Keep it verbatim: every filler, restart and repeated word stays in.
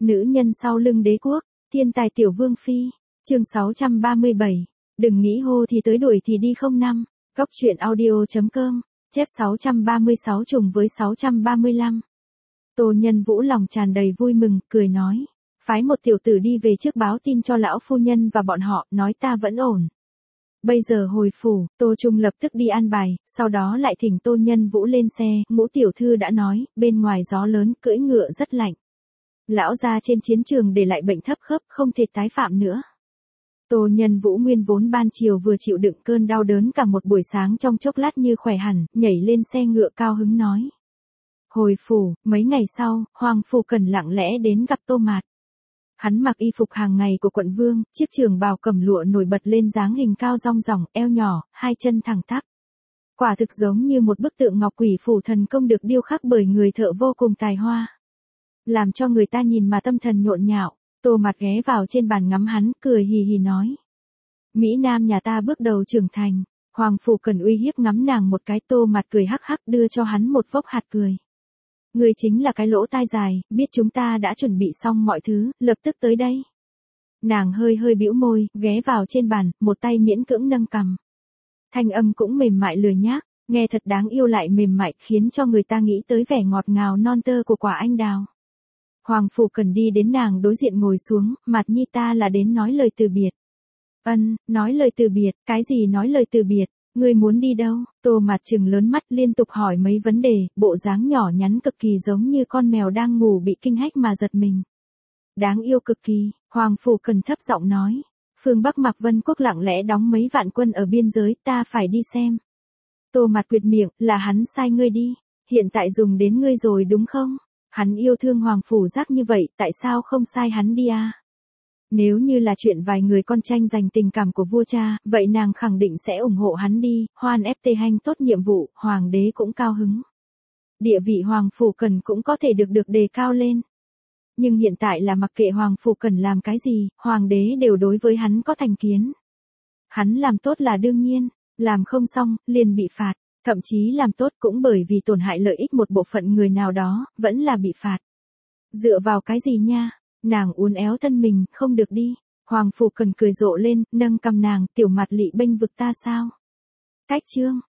Nữ nhân sau lưng đế quốc, thiên tài tiểu vương phi, chương sáu trăm ba mươi bảy, đừng nghĩ hô thì tới đuổi thì đi không năm, góc truyện audio.com, chép sáu trăm ba mươi sáu trùng với sáu trăm ba mươi lăm. Tô Nhân Vũ lòng tràn đầy vui mừng, cười nói, phái một tiểu tử đi về trước báo tin cho lão phu nhân và bọn họ, nói ta vẫn ổn. Bây giờ hồi phủ, Tô Trung lập tức đi an bài, sau đó lại thỉnh Tô Nhân Vũ lên xe, Ngũ tiểu thư đã nói, bên ngoài gió lớn, cưỡi ngựa rất lạnh. Lão gia trên chiến trường để lại bệnh thấp khớp, không thể tái phạm nữa. Tô Nhân Vũ nguyên vốn ban chiều vừa chịu đựng cơn đau đớn cả một buổi sáng, trong chốc lát như khỏe hẳn, nhảy lên xe ngựa cao hứng nói. Hồi phủ, mấy ngày sau, Hoàng Phủ Cần lặng lẽ đến gặp Tô Mạt. Hắn mặc y phục hàng ngày của quận vương, chiếc trường bào cẩm lụa nổi bật lên dáng hình cao rong ròng, eo nhỏ, hai chân thẳng tắp. Quả thực giống như một bức tượng ngọc quỷ phủ thần công được điêu khắc bởi người thợ vô cùng tài hoa. Làm cho người ta nhìn mà tâm thần nhộn nhạo. Tô Mạt ghé vào trên bàn ngắm hắn, cười hì hì nói. Mỹ Nam nhà ta bước đầu trưởng thành. Hoàng Phủ Cần uy hiếp ngắm nàng một cái. Tô Mạt cười hắc hắc đưa cho hắn một vốc hạt cười. Người chính là cái lỗ tai dài, biết chúng ta đã chuẩn bị xong mọi thứ, lập tức tới đây. Nàng hơi hơi bĩu môi, ghé vào trên bàn, một tay miễn cưỡng nâng cằm. Thanh âm cũng mềm mại lười nhác, nghe thật đáng yêu lại mềm mại, khiến cho người ta nghĩ tới vẻ ngọt ngào non tơ của quả anh đào. Hoàng Phủ Cần đi đến nàng đối diện ngồi xuống, Mạt Nhi ta là đến nói lời từ biệt. Ân, nói lời từ biệt, cái gì nói lời từ biệt? Ngươi muốn đi đâu? Tô Mạt trừng lớn mắt liên tục hỏi mấy vấn đề, bộ dáng nhỏ nhắn cực kỳ giống như con mèo đang ngủ bị kinh hách mà giật mình. Đáng yêu cực kỳ, Hoàng Phủ Cần thấp giọng nói. Phương Bắc Mạc Vân Quốc lặng lẽ đóng mấy vạn quân ở biên giới, ta phải đi xem. Tô Mạt quyệt miệng, là hắn sai ngươi đi, hiện tại dùng đến ngươi rồi đúng không? Hắn yêu thương Hoàng Phủ Giác như vậy, tại sao không sai hắn đi à? Nếu như là chuyện vài người con tranh giành tình cảm của vua cha, vậy nàng khẳng định sẽ ủng hộ hắn đi, hoan ép tê hanh tốt nhiệm vụ, hoàng đế cũng cao hứng. Địa vị Hoàng Phủ Cần cũng có thể được được đề cao lên. Nhưng hiện tại là mặc kệ Hoàng Phủ Cần làm cái gì, hoàng đế đều đối với hắn có thành kiến. Hắn làm tốt là đương nhiên, làm không xong, liền bị phạt, thậm chí làm tốt cũng bởi vì tổn hại lợi ích một bộ phận người nào đó, vẫn là bị phạt. Dựa vào cái gì nha? Nàng uốn éo thân mình, không được đi. Hoàng Phủ Cần cười rộ lên, nâng cầm nàng, tiểu Mạt lị bênh vực ta sao? Cách chương,